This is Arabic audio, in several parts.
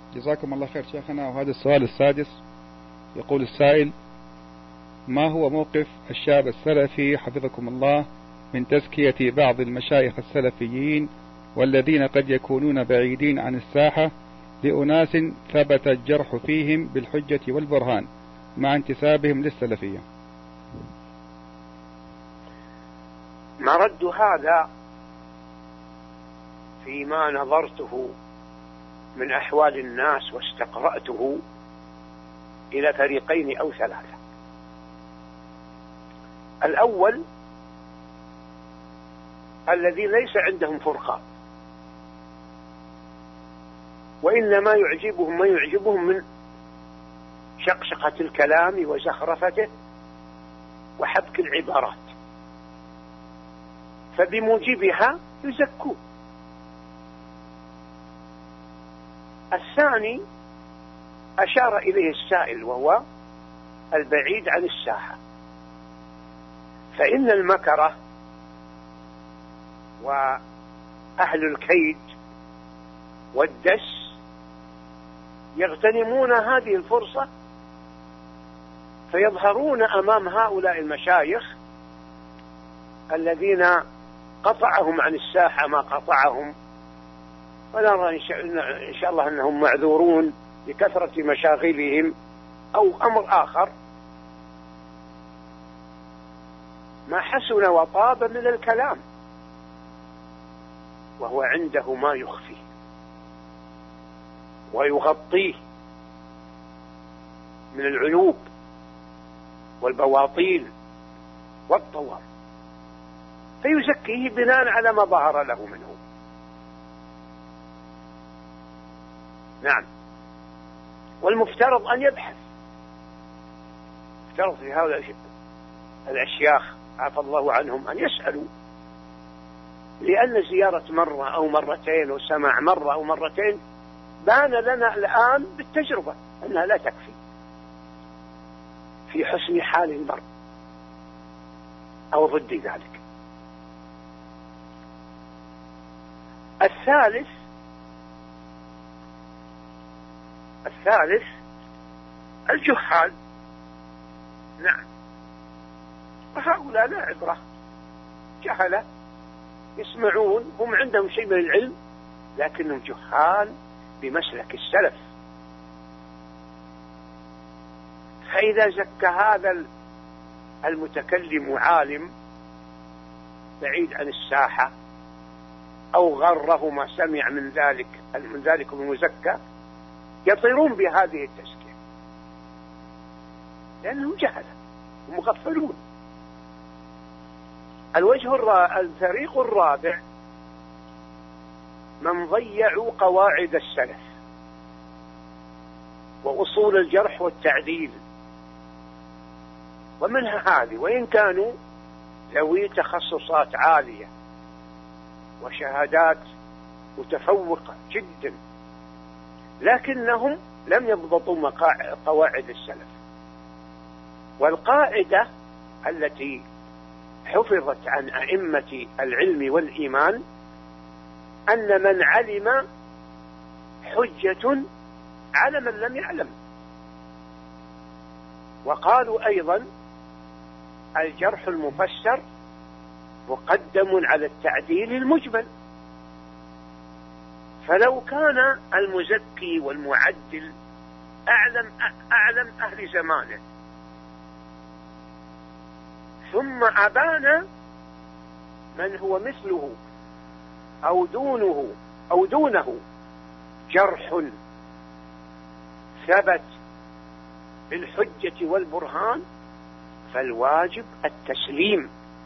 جزاكم الله خير شيخنا. وهذا السؤال السادس، يقول السائل: ما هو موقف الشاب السلفي حفظكم الله من تزكية بعض المشايخ السلفيين والذين قد يكونون بعيدين عن الساحة لأناس ثبت الجرح فيهم بالحجة والبرهان مع انتسابهم للسلفية؟ مرد هذا فيما نظرته من أحوال الناس واستقرأته إلى فريقين أو ثلاثة. الأول الذي ليس عندهم فرقة، وإنما يعجبهم ما يعجبهم من شقشقة الكلام وزخرفته وحبك العبارات، فبموجبها يزكون. الثاني أشار إليه السائل، وهو البعيد عن الساحة، فإن المكره وأهل الكيد والدس يغتنمون هذه الفرصة فيظهرون أمام هؤلاء المشايخ الذين قطعهم عن الساحة ما قطعهم، ونرى إن شاء الله أنهم معذورون لكثرة مشاغلهم أو أمر آخر، ما حسن وطاب من الكلام وهو عنده ما يخفيه ويغطيه من العيوب والبواطيل والطوام، فيزكيه بناء على ما ظهر له منه. نعم، والمفترض أن يبحث، افترض في هؤلاء الأشياخ عفى الله عنهم أن يسألوا، لأن زيارة مرة أو مرتين وسماع مرة أو مرتين بان لنا الآن بالتجربة أنها لا تكفي في حسن حال المرء أو ضد ذلك. الثالث الجهال. نعم، وهؤلاء لا عبرة، جهلة يسمعون، هم عندهم شيء من العلم لكنهم جهال بمسلك السلف، فإذا زكى هذا المتكلم عالم بعيد عن الساحة أو غره ما سمع من ذلك المزكى، يطيرون بهذه التزكية لأنهم جهلة ومغفلون. الفريق الرابع من ضيعوا قواعد السلف وأصول الجرح والتعديل، ومنها هذه وإن كانوا ذوي تخصصات عالية وشهادات متفوقة جدا، لكنهم لم يضبطوا قواعد السلف. والقاعدة التي حفظت عن أئمة العلم والإيمان أن من علم حجة على من لم يعلم. وقالوا أيضا الجرح المفسر مقدم على التعديل المجمل، فلو كان المزكي والمعدل أعلم أهل زمانه ثم أبان من هو مثله أو دونه جرح ثبت بالحجة والبرهان، فالواجب التسليم،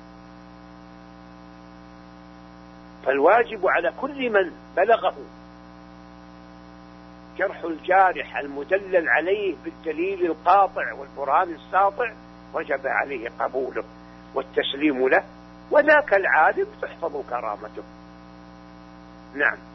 فالواجب على كل من بلغه جرح الجارح المدلل عليه بالدليل القاطع والبرهان الساطع وجب عليه قبوله والتسليم له، وذاك العالم تحفظ كرامته. نعم.